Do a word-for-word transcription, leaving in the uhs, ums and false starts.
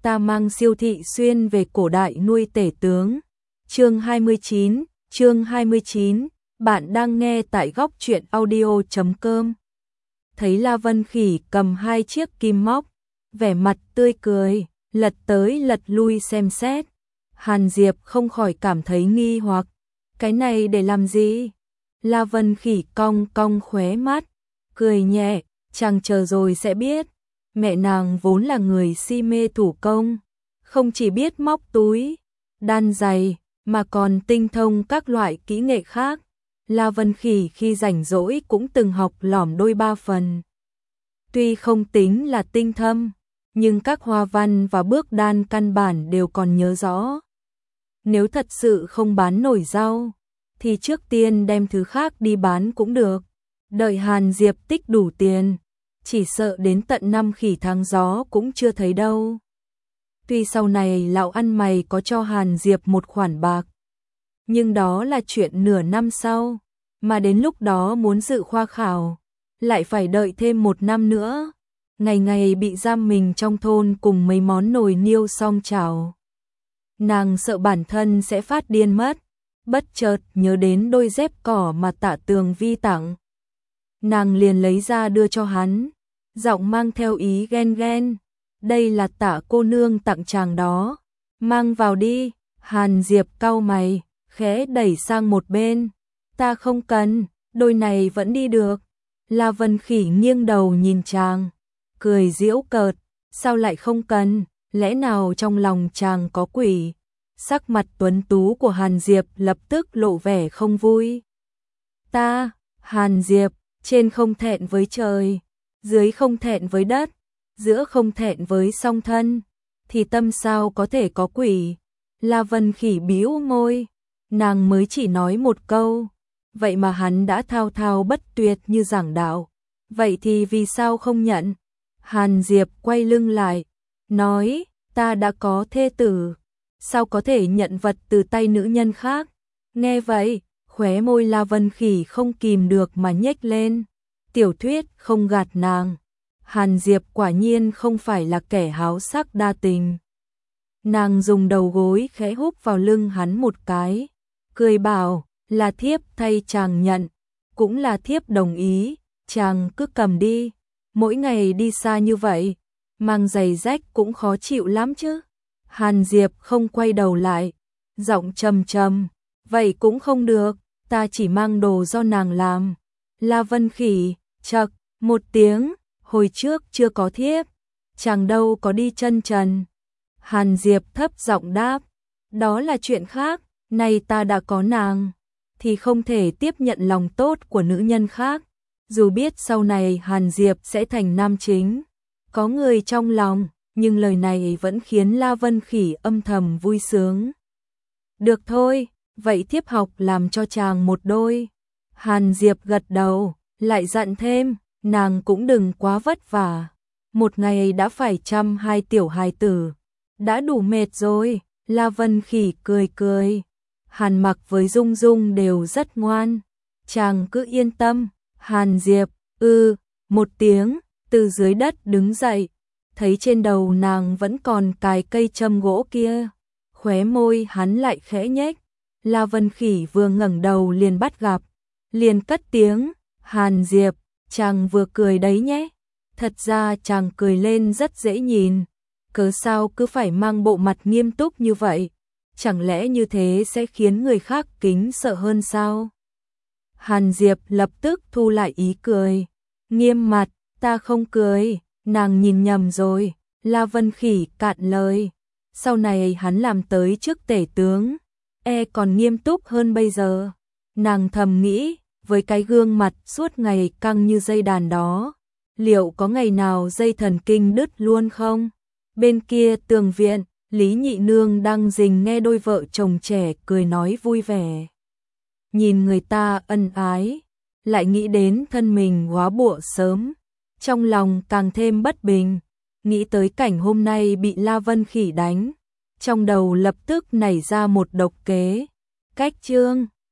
ta mang Siêu Thị Xuyên về cổ đại nuôi tể tướng. Chương hai mươi chín, chương hai mươi chín, bạn đang nghe tại góc truyện audio chấm com. Thấy La Vân Khỉ cầm hai chiếc kim móc, vẻ mặt tươi cười, lật tới lật lui xem xét. Hàn Diệp không khỏi cảm thấy nghi hoặc, cái này để làm gì? La Vân Khỉ cong cong khóe mắt, cười nhẹ, chàng chờ rồi sẽ biết. Mẹ nàng vốn là người si mê thủ công, không chỉ biết móc túi, đan giày, mà còn tinh thông các loại kỹ nghệ khác. La Vân Khỉ khi rảnh rỗi cũng từng học lỏm đôi ba phần. Tuy không tính là tinh thâm, nhưng các hoa văn và bước đan căn bản đều còn nhớ rõ. Nếu thật sự không bán nổi rau, thì trước tiên đem thứ khác đi bán cũng được. Đợi Hàn Diệp tích đủ tiền, chỉ sợ đến tận năm khỉ tháng gió cũng chưa thấy đâu. Tuy sau này lão ăn mày có cho Hàn Diệp một khoản bạc, nhưng đó là chuyện nửa năm sau, mà đến lúc đó muốn dự khoa khảo, lại phải đợi thêm một năm nữa. Ngày ngày bị giam mình trong thôn cùng mấy món nồi niêu song chảo. Nàng sợ bản thân sẽ phát điên mất, bất chợt nhớ đến đôi dép cỏ mà Tạ Tường Vi tặng. Nàng liền lấy ra đưa cho hắn, giọng mang theo ý ghen ghen. Đây là Tạ cô nương tặng chàng đó, mang vào đi. Hàn Diệp cau mày, khẽ đẩy sang một bên. Ta không cần, đôi này vẫn đi được. La Vân Khỉ nghiêng đầu nhìn chàng, cười giễu cợt, sao lại không cần, lẽ nào trong lòng chàng có quỷ? Sắc mặt tuấn tú của Hàn Diệp lập tức lộ vẻ không vui. Ta, Hàn Diệp, trên không thẹn với trời, dưới không thẹn với đất, giữa không thẹn với song thân, thì tâm sao có thể có quỷ? La Vân Khỉ bĩu môi, nàng mới chỉ nói một câu, vậy mà hắn đã thao thao bất tuyệt như giảng đạo, vậy thì vì sao không nhận? Hàn Diệp quay lưng lại, nói, ta đã có thê tử, sao có thể nhận vật từ tay nữ nhân khác? Nghe vậy, khóe môi La Vân Khỉ không kìm được mà nhếch lên. Tiểu thuyết không gạt nàng, Hàn Diệp quả nhiên không phải là kẻ háo sắc đa tình. Nàng dùng đầu gối khẽ húc vào lưng hắn một cái, cười bảo, là thiếp thay chàng nhận, cũng là thiếp đồng ý, chàng cứ cầm đi. Mỗi ngày đi xa như vậy, mang giày rách cũng khó chịu lắm chứ. Hàn Diệp không quay đầu lại, giọng trầm trầm, vậy cũng không được, ta chỉ mang đồ do nàng làm. La Vân Khỉ, chậc, một tiếng, hồi trước chưa có thiếp, chàng đâu có đi chân trần. Hàn Diệp thấp giọng đáp, đó là chuyện khác, nay ta đã có nàng, thì không thể tiếp nhận lòng tốt của nữ nhân khác. Dù biết sau này Hàn Diệp sẽ thành nam chính, có người trong lòng, nhưng lời này vẫn khiến La Vân Khỉ âm thầm vui sướng. Được thôi, vậy thiếp học làm cho chàng một đôi. Hàn Diệp gật đầu, lại dặn thêm, nàng cũng đừng quá vất vả. Một ngày đã phải chăm hai tiểu hài tử, đã đủ mệt rồi. La Vân Khỉ cười cười, Hàn Mặc với Dung Dung đều rất ngoan, chàng cứ yên tâm. Hàn Diệp, ư, một tiếng, từ dưới đất đứng dậy, thấy trên đầu nàng vẫn còn cài cây châm gỗ kia, khóe môi hắn lại khẽ nhếch. La Vân Khỉ vừa ngẩng đầu liền bắt gặp, liền cất tiếng, Hàn Diệp, chàng vừa cười đấy nhé. Thật ra chàng cười lên rất dễ nhìn, cớ sao cứ phải mang bộ mặt nghiêm túc như vậy, chẳng lẽ như thế sẽ khiến người khác kính sợ hơn sao? Hàn Diệp lập tức thu lại ý cười, nghiêm mặt, ta không cười, nàng nhìn nhầm rồi. La Vân Khỉ cạn lời, sau này hắn làm tới chức tể tướng, e còn nghiêm túc hơn bây giờ. Nàng thầm nghĩ, với cái gương mặt suốt ngày căng như dây đàn đó, liệu có ngày nào dây thần kinh đứt luôn không? Bên kia tường viện, Lý Nhị Nương đang rình nghe đôi vợ chồng trẻ cười nói vui vẻ. Nhìn người ta ân ái, lại nghĩ đến thân mình góa bụa sớm, trong lòng càng thêm bất bình, nghĩ tới cảnh hôm nay bị La Vân Khỉ đánh, trong đầu lập tức nảy ra một độc kế. Cách chương